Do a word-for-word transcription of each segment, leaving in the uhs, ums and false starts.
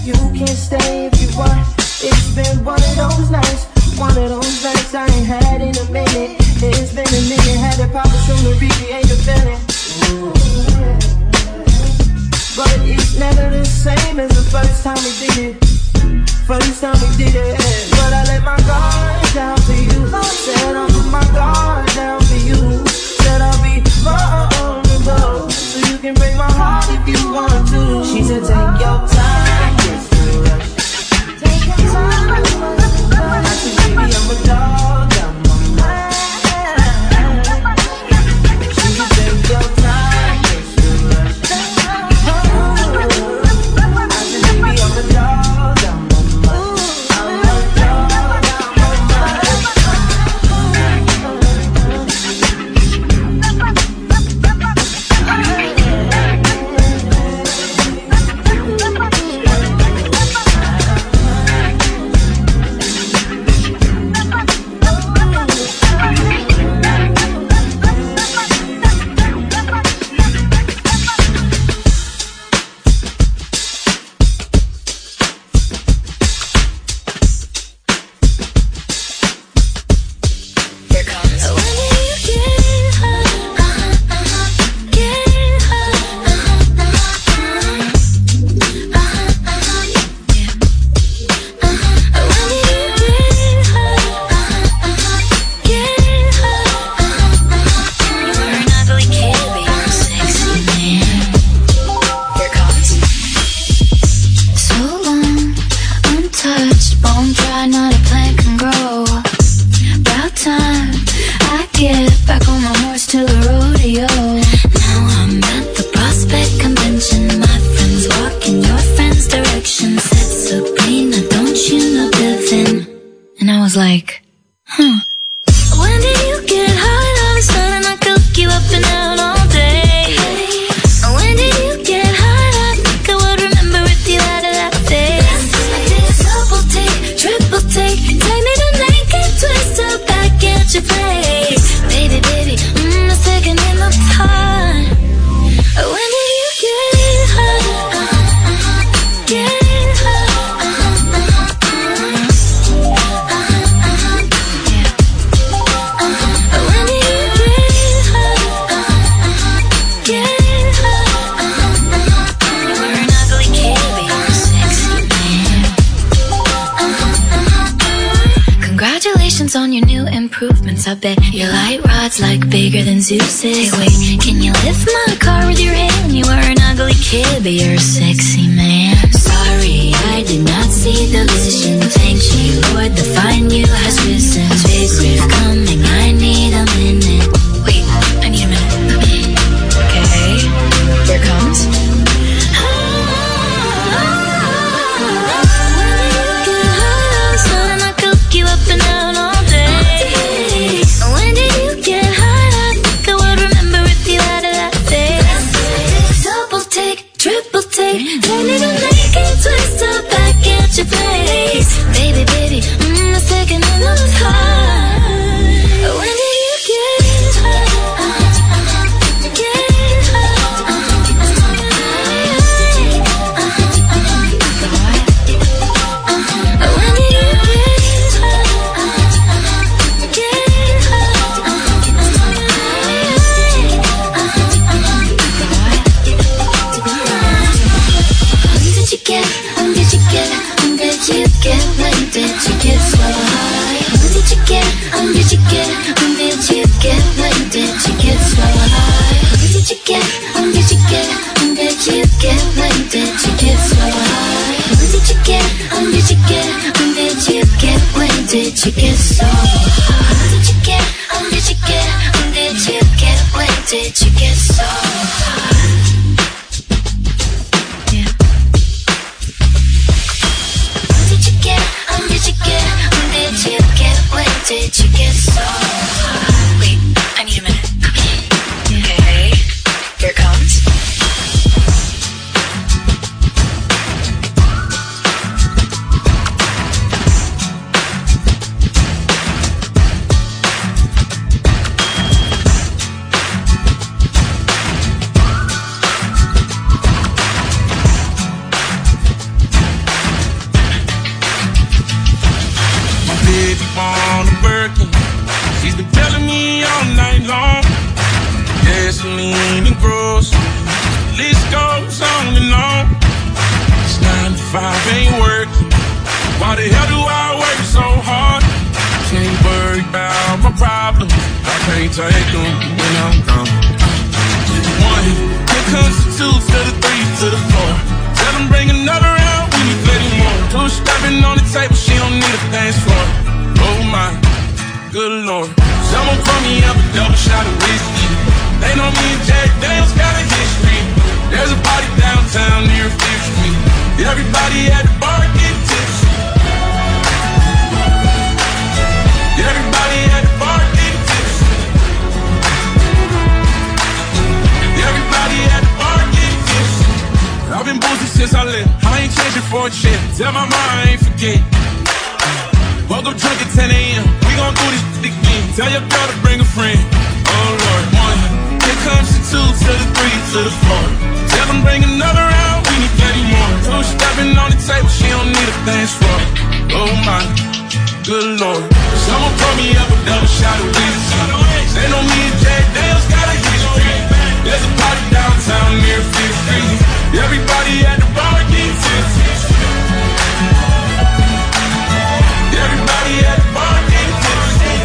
You can stay if you want. It's been one of those nights, one of those nights I ain't had in a minute. It's been a minute, had to pop it to recreate the feeling. But it's never the same as the first time we did it. First time we did it. But I let my guard down for you. Said I'll put my guard down for you. Said I'll be vulnerable, so you can break my heart if you want to. She said take your time, yes, no rush. Take your time, I said baby I'm a dog, I'm a man. She said take your time, yes, no rush. I said baby I'm a dog, I'm a man. I'm a dog, like, huh. When did you get high? All of a sudden I could look you up and out all day. When did you get high? I think I would remember if you had a that face. I did a double take, triple take, take me to naked, twist up back at your place. Baby, baby, mm, a second in the time. When did you get high? Get on your new improvements. I bet your light rod's like bigger than Zeus's. Hey wait, can you lift my car with your hand? You were an ugly kid, but you're a sexy man. Sorry, I did not see the vision. Thank you, Lord, the fine you has risen. Space wave coming, I need a minute. Wait, I need a minute. Okay, here it comes. You up and down all day. When did you get high? I think I would remember if you had a that face. Double take, triple take, take me to naked, twist up back at your place. Baby, baby, mm, a second in the time. When did you get high? Get high. When did you get, when did you get, when did you get, when did you get so high? When did you get, when did you get, when did you get, when did you get so high? When did you get, when did you get, when did you get, when did you get so high? When did you get, when did you get, when did you get, when did you get so high? When did you get, when did you get, when did you get, when did you get so high? Did you get so high? Wait, I need a minute. Okay, here it comes. gasoline and groceries. List goes on and on. It's nine to five ain't working. Why the hell do I work so hard? Can't worry about my problems. I can't take them when I'm gone. One, here comes the two to the three to the four. Tell them bring another round, we need plenty more. Two stepping on the table, she don't need a dance floor. Oh my, good lord. Someone pour me up a double shot of whiskey. They know me and Jack Daniels got a history. There's a party downtown near Fifth Street. Everybody at the bar get tipsy. Everybody at the bar get tipsy. Everybody at the bar get tipsy. I've been boozing since I left. I ain't changing for a check. Tell my mom I ain't forget. Woke up drunk at ten a.m. We gon' do this again. Tell your girl to bring a friend. Oh Lord, one. Here comes the two to the three to the four. Tell them bring another round. We need plenty more. Two stepping on the table. She don't need a dance floor. Oh my, good lord. Someone pour me up a double shot of whiskey. They know me and Jack Daniels got a history. There's a party downtown near Fifth Street. Everybody at the bar get tipsy. Everybody at the bar get tipsy.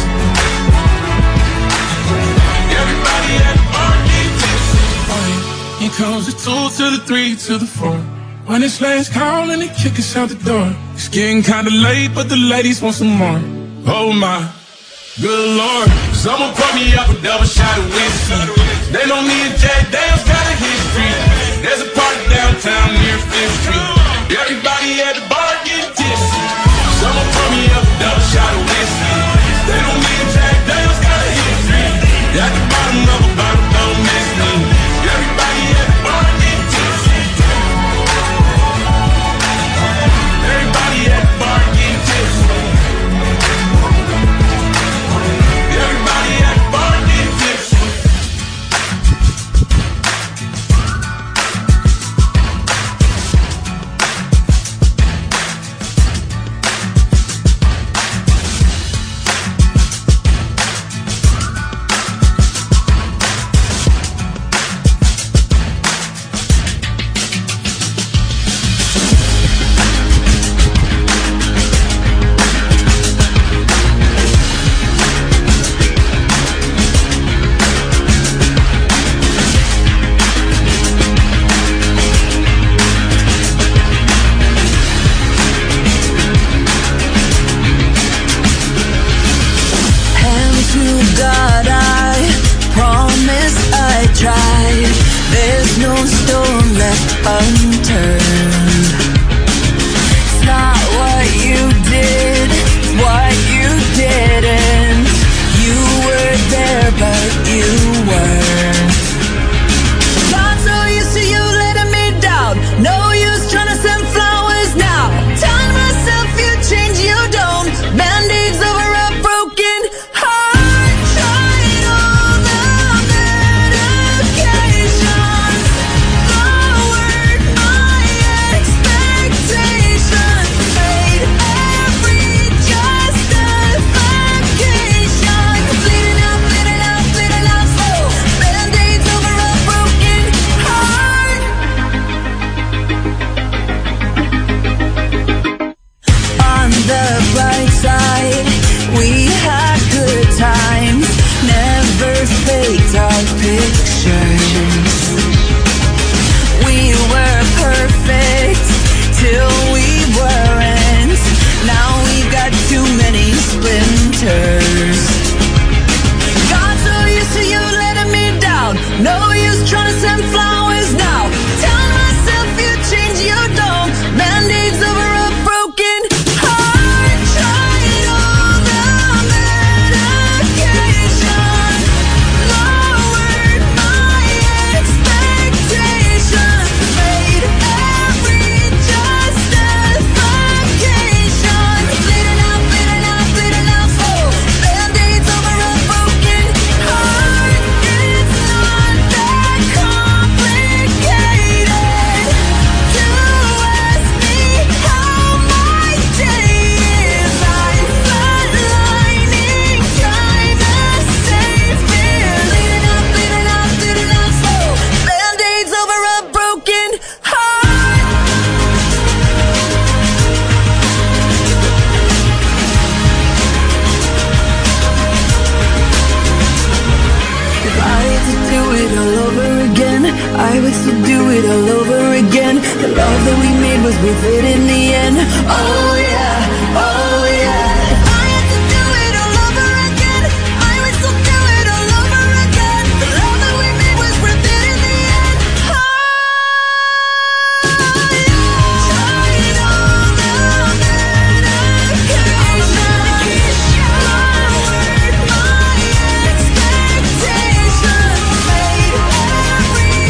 Everybody at the bar get tipsy. Here comes the two to the three to the four. When it's last call and they kick us out the door. It's getting kinda late, but the ladies want some more. Oh my, good lord. Someone pour me up a double shot of whiskey. They know me and Jack Daniels got a history. There's a party downtown near Fifth Street. Everybody at the bar get tipsy. Someone pour me up a double shot of whiskey. They know me and Jack Daniels got a history. At the bottom of a bottle, don't miss me. Everybody at the bar get tipsy. Everybody at the bar get tipsy. Everybody at the bar get tipsy. Medication. I would still do it all over again. The love that we made was worth it in the end. Oh yeah, oh yeah. If I had to do it all over again, I would still do it all over again. The love that we made was worth it in the end. Oh yeah. Tried all the medication, my word, my expectations, made every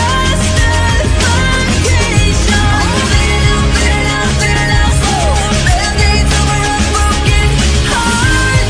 justification. Bitter, bitter, bitter, oh, band-aids over a broken heart.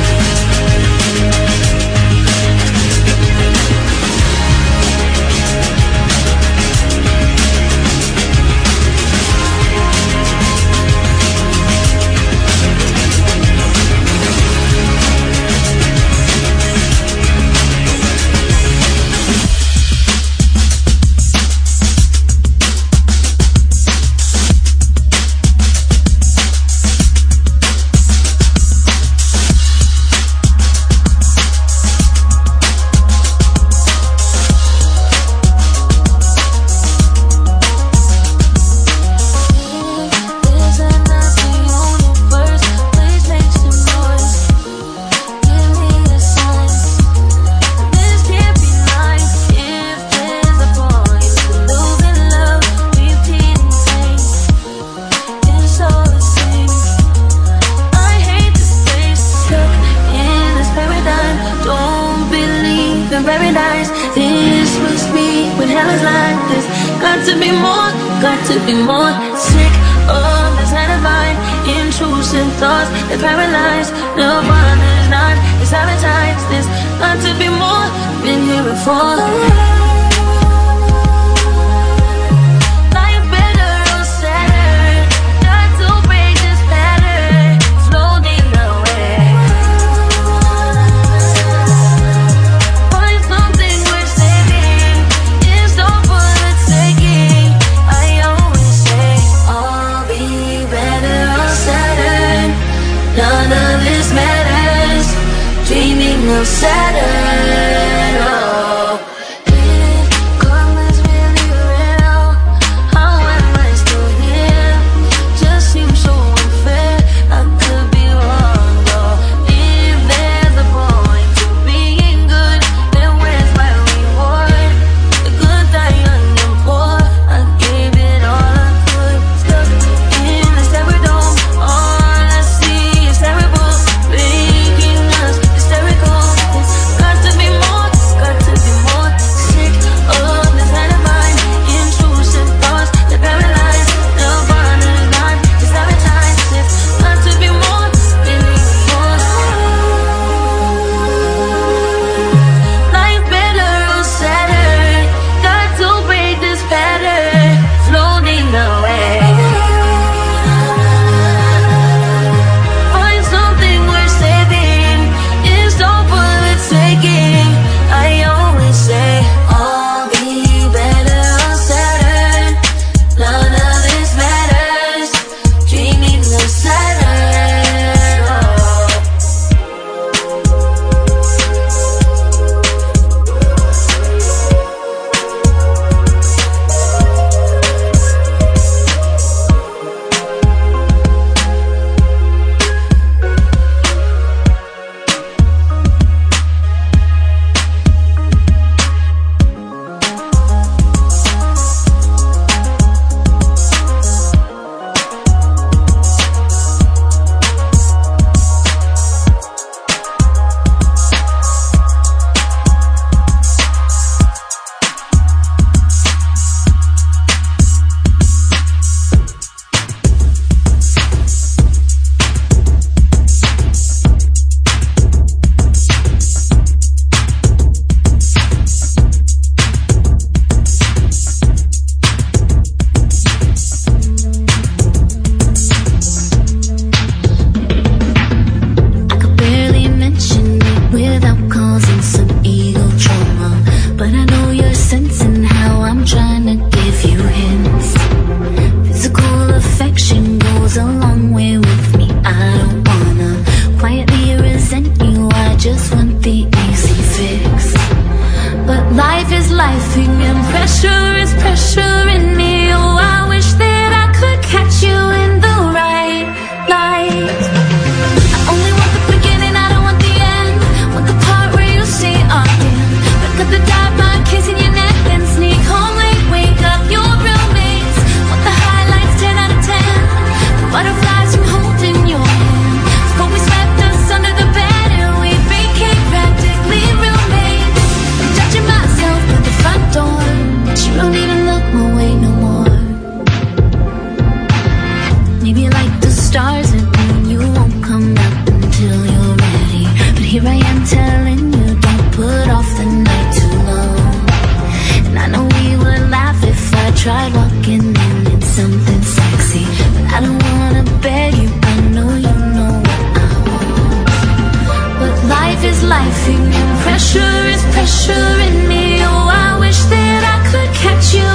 Is that not the universe? Please make some noise. Give me a sign. This can't be life. If there's a point to losing love, repeating things, it's all the same. I hate this place, stuck in this paradigm. Don't believe in paradise. This must be when hell is like this. Got to be more, got to be more. Sick of this divine intrusive thoughts that paralyze. Nirvana is not, it's sabotage. This got to be more, been here before. Life better or sadder, not to break this pattern, floating away. Find something worth saving, it's all for the taking. I always say, I'll be better or sadder, none of this matters. Dreaming of Saturn, oh. If karma's really real, how am I still here? Just seems so unfair, I could be wrong, though. If there's a point to being good, then where's my reward? The good die young and poor, I gave it all I could. Stuck in this terror dome, all I see is terrible, making us hysterical. It's got here I am telling you, don't put off the night too long. And I know we would laugh if I tried walking in in something sexy, but I don't wanna beg you, I know you know what I want. But life is life and pressure is pressure in me. Oh, I wish that I could catch you